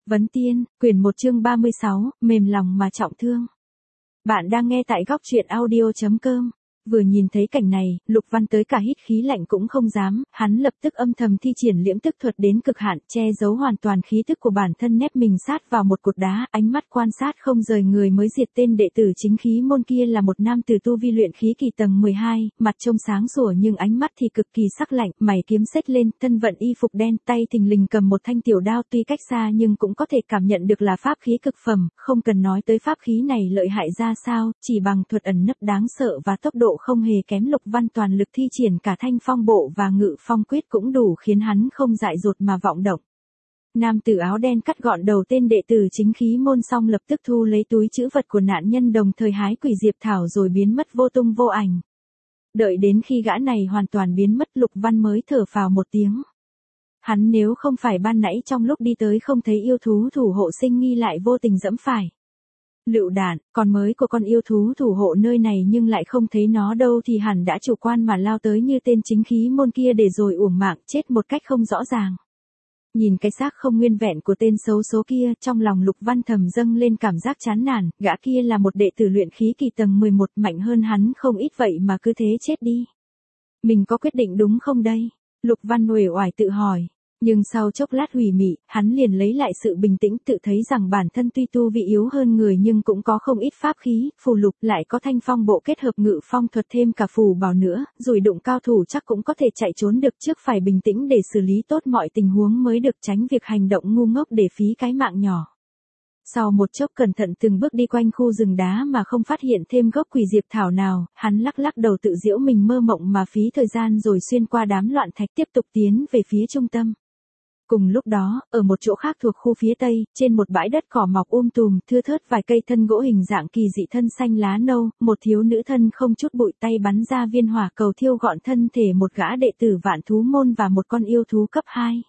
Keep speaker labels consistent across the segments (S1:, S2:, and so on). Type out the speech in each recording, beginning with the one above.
S1: Vấn Tiên, quyển 1 chương 36, mềm lòng mà trọng thương. Bạn đang nghe tại góc truyện audio.com. Vừa nhìn thấy cảnh này, Lục Văn tới cả hít khí lạnh cũng không dám, hắn lập tức âm thầm thi triển liễm tức thuật đến cực hạn, che giấu hoàn toàn khí tức của bản thân, nép mình sát vào một cột đá, ánh mắt quan sát không rời người mới diệt tên đệ tử chính khí môn kia là một nam tử tu vi luyện khí kỳ tầng 12, mặt trông sáng sủa nhưng ánh mắt thì cực kỳ sắc lạnh, mày kiếm xếch lên, thân vận y phục đen, tay thình lình cầm một thanh tiểu đao, tuy cách xa nhưng cũng có thể cảm nhận được là pháp khí cực phẩm, không cần nói tới pháp khí này lợi hại ra sao, chỉ bằng thuật ẩn nấp đáng sợ và tốc độ không hề kém Lục Văn toàn lực thi triển cả thanh phong bộ và ngự phong quyết cũng đủ khiến hắn không dại dột mà vọng động. Nam tử áo đen cắt gọn đầu tên đệ tử chính khí môn xong lập tức thu lấy túi trữ vật của nạn nhân, đồng thời hái quỷ diệp thảo rồi biến mất vô tung vô ảnh. Đợi đến khi gã này hoàn toàn biến mất, Lục Văn mới thở phào một tiếng. Hắn nếu không phải ban nãy trong lúc đi tới không thấy yêu thú thủ hộ sinh nghi lại vô tình dẫm phải lựu đạn, còn mới của con yêu thú thủ hộ nơi này nhưng lại không thấy nó đâu thì hẳn đã chủ quan mà lao tới như tên chính khí môn kia để rồi uổng mạng chết một cách không rõ ràng. Nhìn cái xác không nguyên vẹn của tên xấu số kia, trong lòng Lục Văn thầm dâng lên cảm giác chán nản, gã kia là một đệ tử luyện khí kỳ tầng 11 mạnh hơn hắn không ít vậy mà cứ thế chết đi. Mình có quyết định đúng không đây? Lục Văn uể oải tự hỏi. Nhưng sau chốc lát hủy mị, hắn liền lấy lại sự bình tĩnh, tự thấy rằng bản thân tuy tu vị yếu hơn người nhưng cũng có không ít pháp khí, phù lục, lại có thanh phong bộ kết hợp ngự phong thuật thêm cả phù bảo nữa, rồi đụng cao thủ chắc cũng có thể chạy trốn được, trước phải bình tĩnh để xử lý tốt mọi tình huống mới được, tránh việc hành động ngu ngốc để phí cái mạng nhỏ. Sau một chốc cẩn thận từng bước đi quanh khu rừng đá mà không phát hiện thêm gốc quỷ diệp thảo nào, hắn lắc lắc đầu tự giễu mình mơ mộng mà phí thời gian rồi xuyên qua đám loạn thạch tiếp tục tiến về phía trung tâm. Cùng lúc đó, ở một chỗ khác thuộc khu phía tây, trên một bãi đất cỏ mọc tùm, thưa thớt vài cây thân gỗ hình dạng kỳ dị thân xanh lá nâu, một thiếu nữ thân không chút bụi tay bắn ra viên hỏa cầu thiêu gọn thân thể một gã đệ tử vạn thú môn và một con yêu thú cấp 2.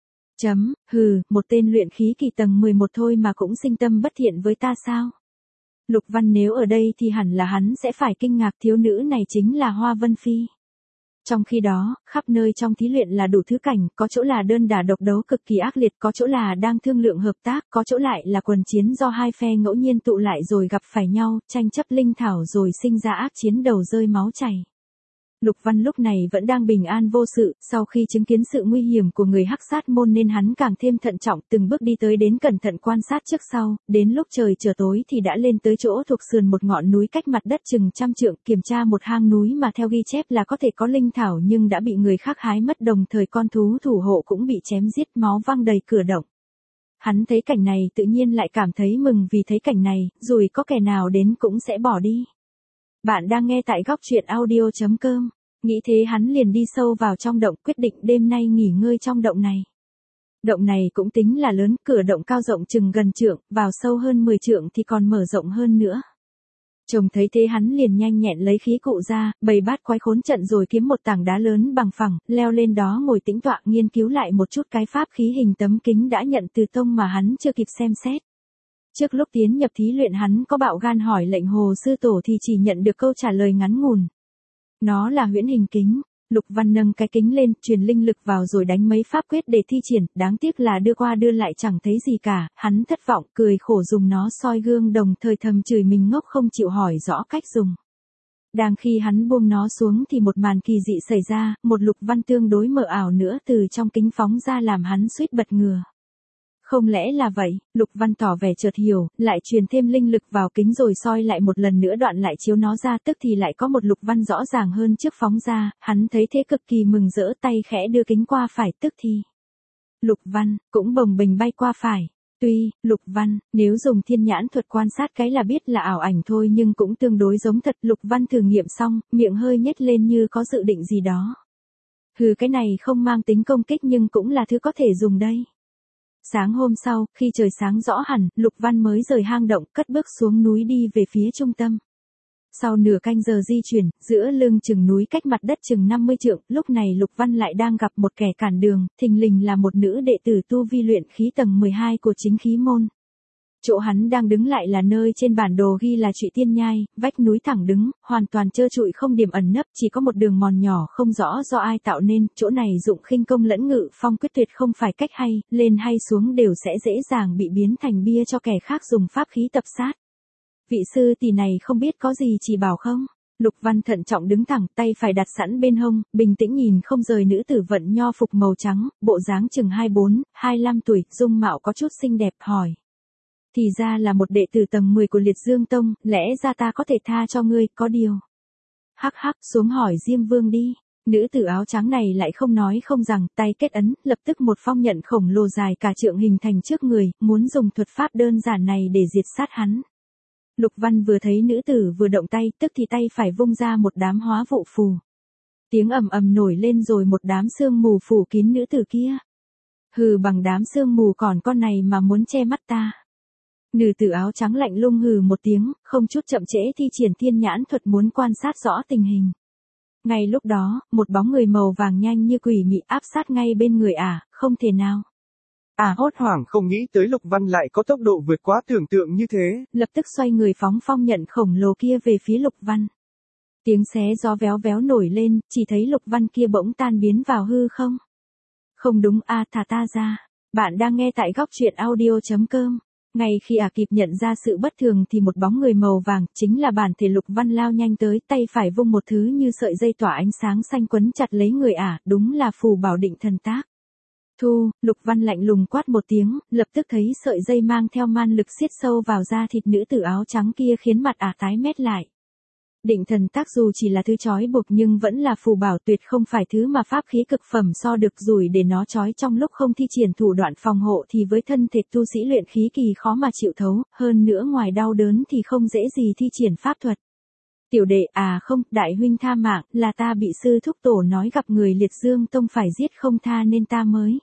S1: Một tên luyện khí kỳ tầng 11 thôi mà cũng sinh tâm bất thiện với ta sao? Lục Văn nếu ở đây thì hẳn là hắn sẽ phải kinh ngạc, thiếu nữ này chính là Hoa Vân Phi. Trong khi đó, khắp nơi trong thí luyện là đủ thứ cảnh, có chỗ là đơn đả độc đấu cực kỳ ác liệt, có chỗ là đang thương lượng hợp tác, có chỗ lại là quần chiến do hai phe ngẫu nhiên tụ lại rồi gặp phải nhau, tranh chấp linh thảo rồi sinh ra ác chiến đầu rơi máu chảy. Lục Văn lúc này vẫn đang bình an vô sự, sau khi chứng kiến sự nguy hiểm của người hắc sát môn nên hắn càng thêm thận trọng, từng bước đi tới đến cẩn thận quan sát trước sau, đến lúc trời trở tối thì đã lên tới chỗ thuộc sườn một ngọn núi cách mặt đất chừng 100 trượng, kiểm tra một hang núi mà theo ghi chép là có thể có linh thảo nhưng đã bị người khác hái mất, đồng thời con thú thủ hộ cũng bị chém giết, máu văng đầy cửa động. Hắn thấy cảnh này tự nhiên lại cảm thấy mừng, vì thấy cảnh này, dù có kẻ nào đến cũng sẽ bỏ đi. Bạn đang nghe tại góc truyện audio.com. Nghĩ thế hắn liền đi sâu vào trong động, quyết định đêm nay nghỉ ngơi trong động này. Động này cũng tính là lớn, cửa động cao rộng chừng gần trượng, vào sâu hơn 10 trượng thì còn mở rộng hơn nữa. Trông thấy thế hắn liền nhanh nhẹn lấy khí cụ ra, bày bát quái khốn trận rồi kiếm một tảng đá lớn bằng phẳng, leo lên đó ngồi tĩnh tọa nghiên cứu lại một chút cái pháp khí hình tấm kính đã nhận từ tông mà hắn chưa kịp xem xét. Trước lúc tiến nhập thí luyện hắn có bạo gan hỏi lệnh Hồ sư tổ thì chỉ nhận được câu trả lời ngắn ngủn. Nó là huyễn hình kính. Lục Văn nâng cái kính lên, truyền linh lực vào rồi đánh mấy pháp quyết để thi triển, đáng tiếc là đưa qua đưa lại chẳng thấy gì cả, hắn thất vọng, cười khổ dùng nó soi gương, đồng thời thầm chửi mình ngốc không chịu hỏi rõ cách dùng. Đang khi hắn buông nó xuống thì một màn kỳ dị xảy ra, một Lục Văn tương đối mờ ảo nữa từ trong kính phóng ra làm hắn suýt bật ngửa. Không lẽ là vậy? Lục Văn tỏ vẻ chợt hiểu, lại truyền thêm linh lực vào kính rồi soi lại một lần nữa, đoạn lại chiếu nó ra, tức thì lại có một Lục Văn rõ ràng hơn trước phóng ra, hắn thấy thế cực kỳ mừng rỡ, tay khẽ đưa kính qua phải, tức thì Lục Văn cũng bồng bềnh bay qua phải. Tuy, Lục Văn, nếu dùng thiên nhãn thuật quan sát cái là biết là ảo ảnh thôi nhưng cũng tương đối giống thật. Lục Văn thử nghiệm xong, miệng hơi nhếch lên như có dự định gì đó. Cái này không mang tính công kích nhưng cũng là thứ có thể dùng đây. Sáng hôm sau, khi trời sáng rõ hẳn, Lục Văn mới rời hang động, cất bước xuống núi đi về phía trung tâm. Sau nửa canh giờ di chuyển, giữa lưng chừng núi cách mặt đất chừng 50 trượng, lúc này Lục Văn lại đang gặp một kẻ cản đường, thình lình là một nữ đệ tử tu vi luyện khí tầng 12 của chính khí môn. Chỗ hắn đang đứng lại là nơi trên bản đồ ghi là Trụy Tiên Nhai, vách núi thẳng đứng, hoàn toàn trơ trụi không điểm ẩn nấp, chỉ có một đường mòn nhỏ không rõ do ai tạo nên, chỗ này dụng khinh công lẫn ngự phong quyết tuyệt không phải cách hay, lên hay xuống đều sẽ dễ dàng bị biến thành bia cho kẻ khác dùng pháp khí tập sát. Vị sư tỷ này không biết có gì chỉ bảo không? Lục Văn thận trọng đứng thẳng, tay phải đặt sẵn bên hông, bình tĩnh nhìn không rời nữ tử vận nho phục màu trắng, bộ dáng chừng 24, 25 tuổi, dung mạo có chút xinh đẹp, hỏi. Thì ra là một đệ tử tầng 10 của Liệt Dương Tông, lẽ ra ta có thể tha cho ngươi, có điều. Hắc hắc, xuống hỏi Diêm Vương đi. Nữ tử áo trắng này lại không nói không rằng, tay kết ấn, lập tức một phong nhận khổng lồ dài cả trượng hình thành trước người, muốn dùng thuật pháp đơn giản này để diệt sát hắn. Lục Văn vừa thấy nữ tử vừa động tay, tức thì tay phải vung ra một đám hóa vụ phù. Tiếng ầm ầm nổi lên rồi một đám sương mù phủ kín nữ tử kia. Hừ, bằng đám sương mù còn con này mà muốn che mắt ta. Nữ tử áo trắng lạnh lùng hừ một tiếng, không chút chậm trễ thi triển thiên nhãn thuật muốn quan sát rõ tình hình. Ngay lúc đó, một bóng người màu vàng nhanh như quỷ mị áp sát ngay bên người không thể nào.
S2: Hốt hoảng không nghĩ tới Lục Văn lại có tốc độ vượt quá tưởng tượng như thế.
S1: Lập tức xoay người phóng phong nhận khổng lồ kia về phía Lục Văn. Tiếng xé gió véo véo nổi lên, chỉ thấy Lục Văn kia bỗng tan biến vào hư không. Không đúng thả ta ra. Bạn đang nghe tại góc truyện audio.com. Ngay khi kịp nhận ra sự bất thường thì một bóng người màu vàng, chính là bản thể Lục Văn lao nhanh tới, tay phải vung một thứ như sợi dây tỏa ánh sáng xanh quấn chặt lấy người đúng là phù bảo định thần tác. Thu, Lục Văn lạnh lùng quát một tiếng, lập tức thấy sợi dây mang theo man lực xiết sâu vào da thịt nữ tử áo trắng kia khiến mặt tái mét lại. Định thần tác dù chỉ là thứ trói buộc nhưng vẫn là phù bảo tuyệt không phải thứ mà pháp khí cực phẩm so được rủi để nó trói trong lúc không thi triển thủ đoạn phòng hộ thì với thân thể tu sĩ luyện khí kỳ khó mà chịu thấu, hơn nữa ngoài đau đớn thì không dễ gì thi triển pháp thuật. Tiểu đệ không, đại huynh tha mạng, là ta bị sư thúc tổ nói gặp người Liệt Dương Tông phải giết không tha nên ta mới.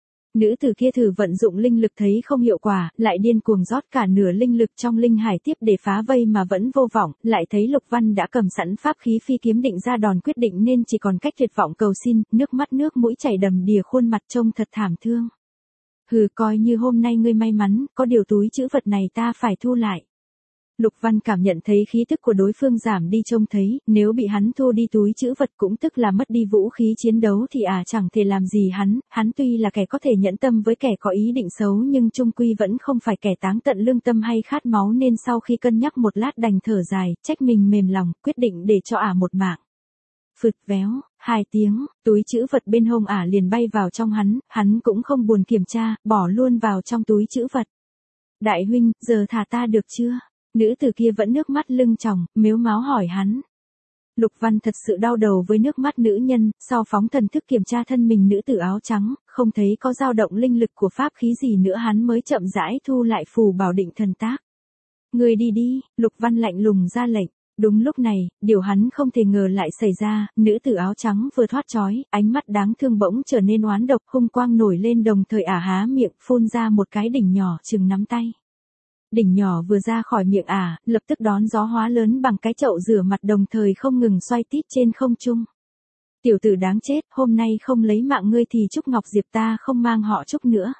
S1: Nữ tử kia thử vận dụng linh lực thấy không hiệu quả, lại điên cuồng rót cả nửa linh lực trong linh hải tiếp để phá vây mà vẫn vô vọng, lại thấy Lục Văn đã cầm sẵn pháp khí phi kiếm định ra đòn quyết định nên chỉ còn cách tuyệt vọng cầu xin, nước mắt nước mũi chảy đầm đìa khuôn mặt trông thật thảm thương. Hừ, coi như hôm nay ngươi may mắn, có điều túi trữ vật này ta phải thu lại. Lục Văn cảm nhận thấy khí tức của đối phương giảm đi trông thấy, nếu bị hắn thu đi túi trữ vật cũng tức là mất đi vũ khí chiến đấu thì chẳng thể làm gì hắn tuy là kẻ có thể nhẫn tâm với kẻ có ý định xấu nhưng chung quy vẫn không phải kẻ táng tận lương tâm hay khát máu nên sau khi cân nhắc một lát đành thở dài, trách mình mềm lòng, quyết định để cho một mạng. Phượt véo, 2 tiếng, túi trữ vật bên hông liền bay vào trong hắn cũng không buồn kiểm tra, bỏ luôn vào trong túi trữ vật. Đại huynh, giờ thả ta được chưa? Nữ tử kia vẫn nước mắt lưng tròng, mếu máo hỏi hắn. Lục Văn thật sự đau đầu với nước mắt nữ nhân, sau phóng thần thức kiểm tra thân mình nữ tử áo trắng, không thấy có dao động linh lực của pháp khí gì nữa hắn mới chậm rãi thu lại phù bảo định thần tác. Người đi đi, Lục Văn lạnh lùng ra lệnh. Đúng lúc này, điều hắn không thể ngờ lại xảy ra, nữ tử áo trắng vừa thoát trói, ánh mắt đáng thương bỗng trở nên oán độc, hung quang nổi lên đồng thời há miệng phun ra một cái đỉnh nhỏ chừng nắm tay. Đỉnh nhỏ vừa ra khỏi miệng lập tức đón gió hóa lớn bằng cái chậu rửa mặt đồng thời không ngừng xoay tít trên không trung. Tiểu tử đáng chết, hôm nay không lấy mạng ngươi thì Trúc Ngọc Diệp ta không mang họ Trúc nữa.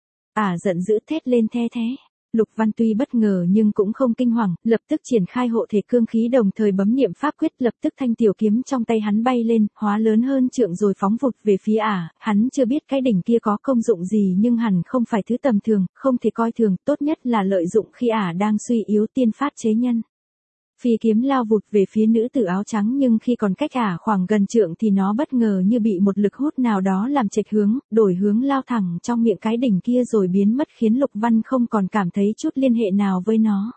S1: Giận dữ thét lên the thế. Lục Văn tuy bất ngờ nhưng cũng không kinh hoàng, lập tức triển khai hộ thể cương khí đồng thời bấm niệm pháp quyết, lập tức thanh tiểu kiếm trong tay hắn bay lên, hóa lớn hơn trượng rồi phóng vụt về phía hắn chưa biết cái đỉnh kia có công dụng gì nhưng hẳn không phải thứ tầm thường, không thể coi thường, tốt nhất là lợi dụng khi đang suy yếu tiên phát chế nhân. Phi kiếm lao vụt về phía nữ tử áo trắng nhưng khi còn cách khoảng gần trượng thì nó bất ngờ như bị một lực hút nào đó làm chệch hướng, đổi hướng lao thẳng trong miệng cái đỉnh kia rồi biến mất khiến Lục Văn không còn cảm thấy chút liên hệ nào với nó.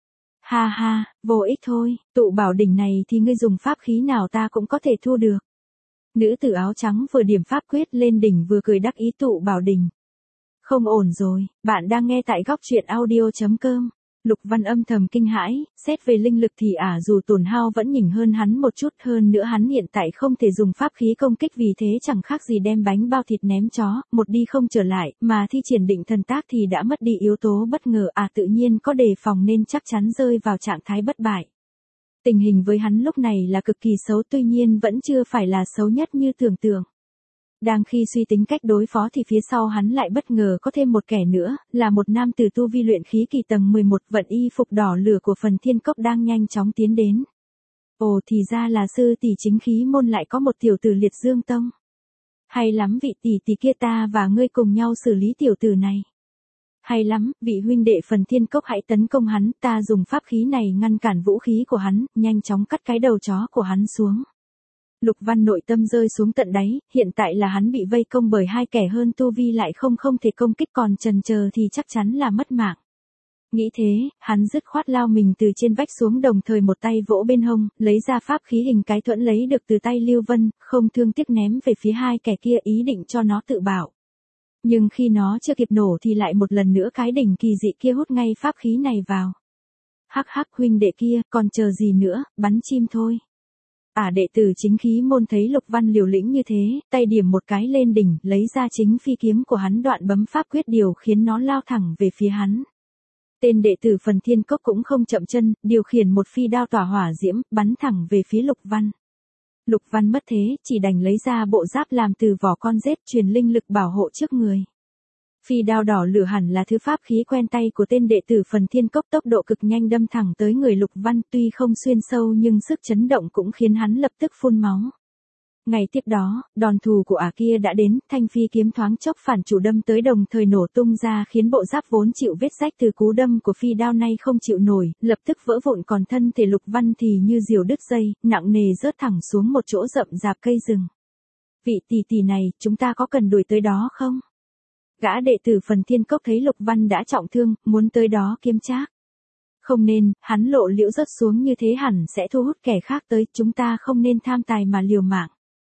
S1: Ha ha, vô ích thôi, tụ bảo đỉnh này thì ngươi dùng pháp khí nào ta cũng có thể thu được. Nữ tử áo trắng vừa điểm pháp quyết lên đỉnh vừa cười đắc ý tụ bảo đỉnh. Không ổn rồi, bạn đang nghe tại góc truyện audio.com. Lục Văn âm thầm kinh hãi, xét về linh lực thì dù tổn hao vẫn nhỉnh hơn hắn một chút, hơn nữa hắn hiện tại không thể dùng pháp khí công kích vì thế chẳng khác gì đem bánh bao thịt ném chó, một đi không trở lại, mà thi triển định thần tác thì đã mất đi yếu tố bất ngờ tự nhiên có đề phòng nên chắc chắn rơi vào trạng thái bất bại. Tình hình với hắn lúc này là cực kỳ xấu tuy nhiên vẫn chưa phải là xấu nhất như tưởng tượng. Đang khi suy tính cách đối phó thì phía sau hắn lại bất ngờ có thêm một kẻ nữa, là một nam tử tu vi luyện khí kỳ tầng 11 vận y phục đỏ lửa của Phần Thiên Cốc đang nhanh chóng tiến đến. Ồ thì ra là sư tỷ chính khí môn lại có một tiểu tử Liệt Dương Tông. Hay lắm vị tỷ tỷ kia, ta và ngươi cùng nhau xử lý tiểu tử này. Hay lắm, vị huynh đệ Phần Thiên Cốc hãy tấn công hắn, ta dùng pháp khí này ngăn cản vũ khí của hắn, nhanh chóng cắt cái đầu chó của hắn xuống. Lục Văn nội tâm rơi xuống tận đáy, hiện tại là hắn bị vây công bởi hai kẻ hơn tu vi lại không thể công kích, còn chần chờ thì chắc chắn là mất mạng. Nghĩ thế, hắn dứt khoát lao mình từ trên vách xuống, đồng thời một tay vỗ bên hông, lấy ra pháp khí hình cái thuẫn lấy được từ tay Lưu Vân, không thương tiếc ném về phía hai kẻ kia, ý định cho nó tự bảo. Nhưng khi nó chưa kịp nổ thì lại một lần nữa cái đỉnh kỳ dị kia hút ngay pháp khí này vào. Hắc hắc, huynh đệ kia, còn chờ gì nữa, bắn chim thôi. Đệ tử chính khí môn thấy Lục Văn liều lĩnh như thế, tay điểm một cái lên đỉnh, lấy ra chính phi kiếm của hắn, đoạn bấm pháp quyết điều khiến nó lao thẳng về phía hắn. Tên đệ tử Phần Thiên Cốc cũng không chậm chân, điều khiển một phi đao tỏa hỏa diễm, bắn thẳng về phía Lục Văn. Lục Văn mất thế, chỉ đành lấy ra bộ giáp làm từ vỏ con rết, truyền linh lực bảo hộ trước người. Phi đao đỏ lửa hẳn là thứ pháp khí quen tay của tên đệ tử Phần Thiên Cốc, tốc độ cực nhanh đâm thẳng tới người Lục Văn, tuy không xuyên sâu nhưng sức chấn động cũng khiến hắn lập tức phun máu. Ngày tiếp đó, đòn thù của kia đã đến, thanh phi kiếm thoáng chốc phản chủ đâm tới, đồng thời nổ tung ra, khiến bộ giáp vốn chịu vết rách từ cú đâm của phi đao nay không chịu nổi, lập tức vỡ vụn, còn thân thể Lục Văn thì như diều đứt dây, nặng nề rớt thẳng xuống một chỗ rậm rạp cây rừng. Vị tỷ tỷ này, chúng ta có cần đuổi tới đó không? Gã đệ tử Phần Thiên Cốc thấy Lục Văn đã trọng thương, muốn tới đó kiếm trác. Không nên, hắn lộ liễu rớt xuống như thế hẳn sẽ thu hút kẻ khác tới, chúng ta không nên tham tài mà liều mạng.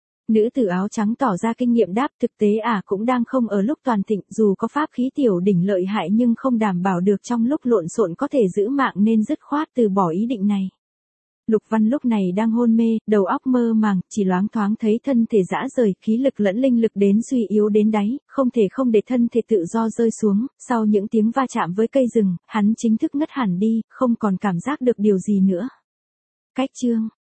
S1: Nữ tử áo trắng tỏ ra kinh nghiệm đáp, thực tế cũng đang không ở lúc toàn thịnh, dù có pháp khí tiểu đỉnh lợi hại nhưng không đảm bảo được trong lúc lộn xộn có thể giữ mạng, nên dứt khoát từ bỏ ý định này. Lục Văn lúc này đang hôn mê, đầu óc mơ màng, chỉ loáng thoáng thấy thân thể rã rời, khí lực lẫn linh lực đến suy yếu đến đáy, không để thân thể tự do rơi xuống, sau những tiếng va chạm với cây rừng, hắn chính thức ngất hẳn đi, không còn cảm giác được điều gì nữa. Cách chương